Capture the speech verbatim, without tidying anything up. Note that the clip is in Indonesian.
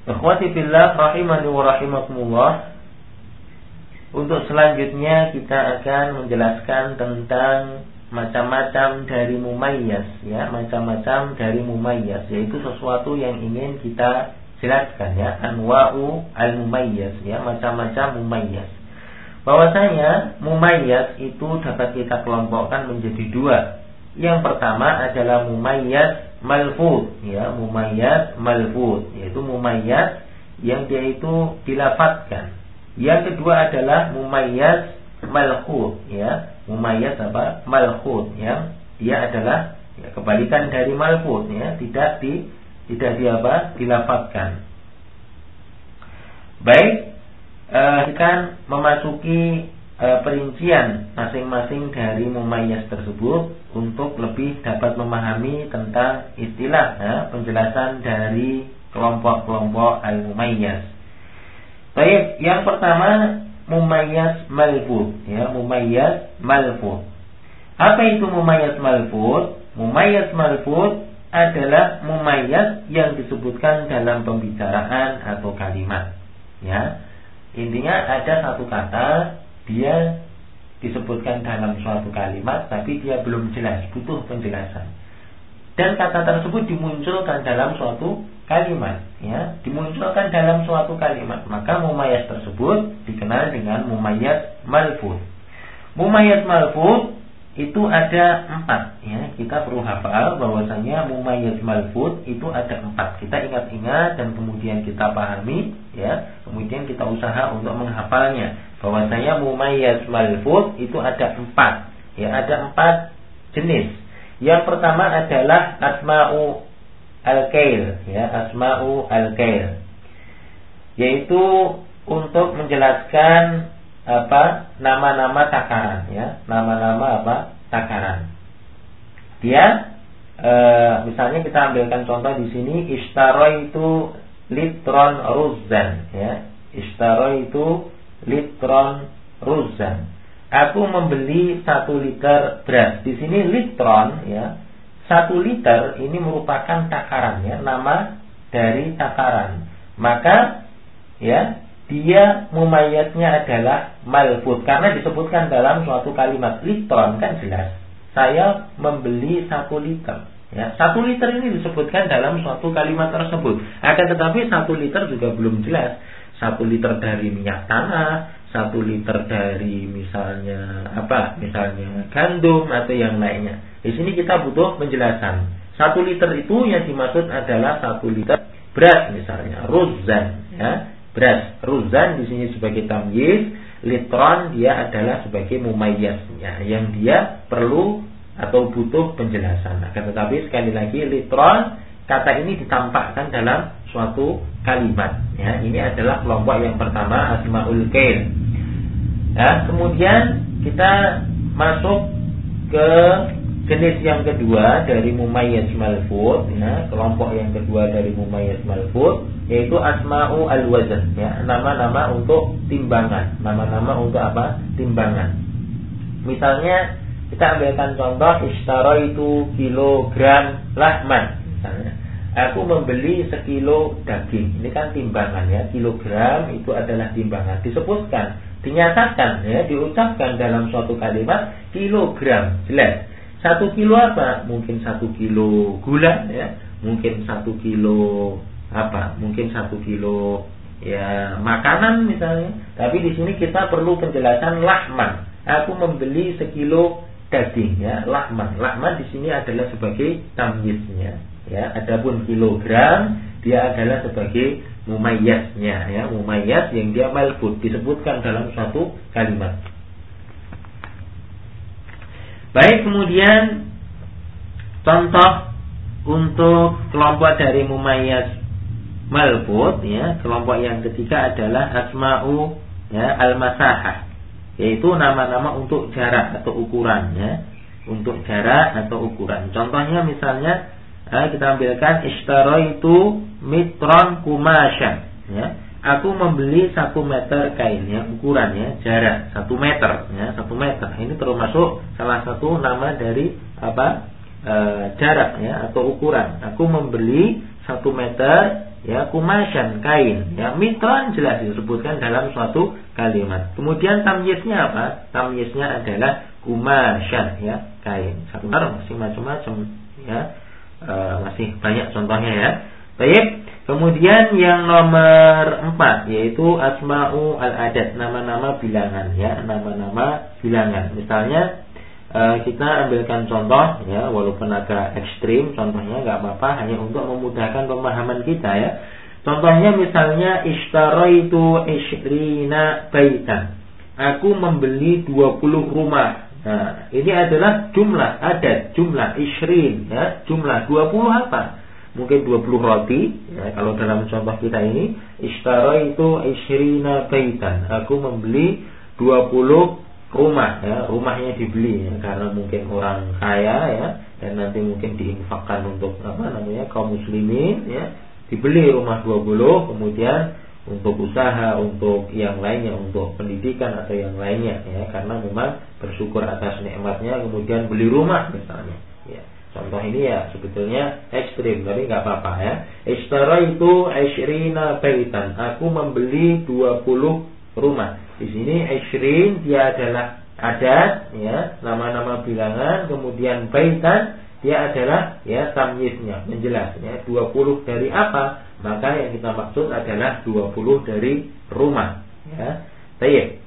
Ikhwati fillah rahimani wa rahimakumullah. Untuk selanjutnya kita akan menjelaskan tentang macam-macam dari mumayyaz, ya, macam-macam dari mumayyaz, yaitu sesuatu yang ingin kita jelaskan, ya, anwa'u al-mumayyaz, ya, macam-macam mumayyaz. Bahwasanya mumayyaz itu dapat kita kelompokkan menjadi dua. Yang pertama adalah mumayyaz malfuz, ya, mumayyaz malfuz, yaitu mumayyaz yang dia itu dilafadzkan. Yang kedua adalah mumayyaz malkhut, ya, mumayyaz apa? Malkhut, yang dia adalah, ya, kebalikan dari malfuz, ya, tidak di tidak di apa? Dilafadzkan. Baik, eh, kan memasuki eh, perincian masing-masing dari mumayyaz tersebut untuk lebih dapat memahami tentang istilah, ya, penjelasan dari kelompok-kelompok al-mumayyaz. Baik, yang pertama mumayyaz malfuz, ya, mumayyaz malfuz. Apa itu mumayyaz malfuz? Mumayyaz malfuz adalah mumayyaz yang disebutkan dalam pembicaraan atau kalimat, ya. Intinya ada satu kata dia disebutkan dalam suatu kalimat tapi dia belum jelas, butuh penjelasan. Dan kata tersebut dimunculkan dalam suatu kalimat, ya, dimunculkan dalam suatu kalimat, maka mumayyaz tersebut dikenal dengan mumayyaz malfuz. Mumayyaz malfuz itu ada empat, ya. Kita perlu hafal bahwasanya mumayyaz malfuz itu ada empat. Kita ingat-ingat dan kemudian kita pahami, ya. Kemudian kita usaha untuk menghafalnya. Bahwasanya mumayyaz malfuz itu ada empat, ya, ada empat jenis. Yang pertama adalah asma'u al-kail, ya, asma'u al-kail, yaitu untuk menjelaskan apa? Nama-nama takaran, ya, nama-nama apa? Takaran. Dia e, misalnya kita ambilkan contoh di sini, ishtaraitu litron ruzzan, ya, ishtaraitu litron ruzzan. Aku membeli satu liter beras. Di sini litron, ya, satu liter ini merupakan takaran, ya, nama dari takaran. Maka, ya, dia mumayyaznya adalah malfuz karena disebutkan dalam suatu kalimat. Litron kan jelas, saya membeli satu liter, ya, satu liter ini disebutkan dalam suatu kalimat tersebut. Akan tetapi satu liter juga belum jelas. Satu liter dari minyak tanah, satu liter dari misalnya apa? Misalnya gandum atau yang lainnya. Di sini kita butuh penjelasan. Satu liter itu yang dimaksud adalah satu liter beras misalnya, ruzzan, ya. Beras, ruzzan di sini sebagai tamyiz, litron dia adalah sebagai mumayyaznya yang dia perlu atau butuh penjelasan. Akan tetapi sekali lagi litron kata ini ditampakkan dalam suatu kalimat, ya. Ini adalah kelompok yang pertama, asmaul kail. Ya, kemudian kita masuk ke jenis yang kedua dari mumayyaz malfuz, ya, kelompok yang kedua dari mumayyaz malfuz yaitu asma'u al-wazn, ya, nama-nama untuk timbangan, nama-nama untuk apa? Timbangan. Misalnya kita ambilkan contoh, ishtaraitu kilogram lahman, misalnya, aku membeli sekilo daging. Ini kan timbangan, ya, kilogram itu adalah timbangan. Disebutkan, dinyatakan, ya, diucapkan dalam suatu kalimat kilogram, jelas. Satu kilo apa? Mungkin satu kilo gula, ya, mungkin satu kilo apa? Mungkin satu kilo, ya, makanan misalnya. Tapi di sini kita perlu penjelasan lahman. Aku membeli sekilo daging, ya, lahman. Lahman di sini adalah sebagai tamyiznya, ya. Adapun kilogram dia adalah sebagai mumayyaznya, ya, mumayyaz yang dia malfuz, disebutkan dalam suatu kalimat. Baik, kemudian contoh untuk kelompok dari mumayyaz malfuz, ya, kelompok yang ketiga adalah asma'u, ya, al-masahah, yaitu nama-nama untuk jarak atau ukuran, ya, untuk jarak atau ukuran. Contohnya misalnya, eh, kita ambilkan ishtaraitu mitron kumasyan, ya, aku membeli satu meter kain, ya, ukurannya jarak satu meter, ya, satu meter. Ini termasuk salah satu nama dari apa? E, jarak, ya, atau ukuran. Aku membeli satu meter ya, kumasyan, kain, ya, mitron jelas disebutkan dalam suatu kalimat. Kemudian tamyiznya apa? Tamyiznya adalah kumasyan, ya, kain. Satu masih macam-macam, ya, e, masih banyak contohnya, ya. Baik. Kemudian yang nomor empat yaitu asma'u al-adat, nama-nama bilangan, ya, nama-nama bilangan. Misalnya e, kita ambilkan contoh, ya, walaupun agak ekstrim contohnya, nggak apa-apa, hanya untuk memudahkan pemahaman kita, ya. Contohnya misalnya ishtaraitu ishrina baitan. Aku membeli dua puluh rumah. Nah, ini adalah jumlah adat, jumlah ishrin, ya, jumlah dua puluh apa? Mungkin dua puluh roti, ya, kalau dalam contoh kita ini ishtaraitu ishrina baitan. Aku membeli dua puluh rumah, ya, rumahnya dibeli, ya, karena mungkin orang kaya, ya, dan nanti mungkin diinfakkan untuk apa namanya kaum muslimin, ya, dibeli rumah dua puluh, kemudian untuk usaha, untuk yang lainnya, untuk pendidikan atau yang lainnya, ya, karena memang bersyukur atas nikmatnya, kemudian beli rumah misalnya, ya. Contoh ini ya sebetulnya ekstrim, tapi nggak apa-apa, ya. Ishtaraitu ishrina baitan. Aku membeli dua puluh rumah. Di sini ishrin dia adalah adat, ya, nama-nama bilangan, kemudian baitan dia adalah, ya, tamyiznya, menjelasnya dua puluh dari apa? Maka yang kita maksud adalah dua puluh dari rumah, ya. Baik.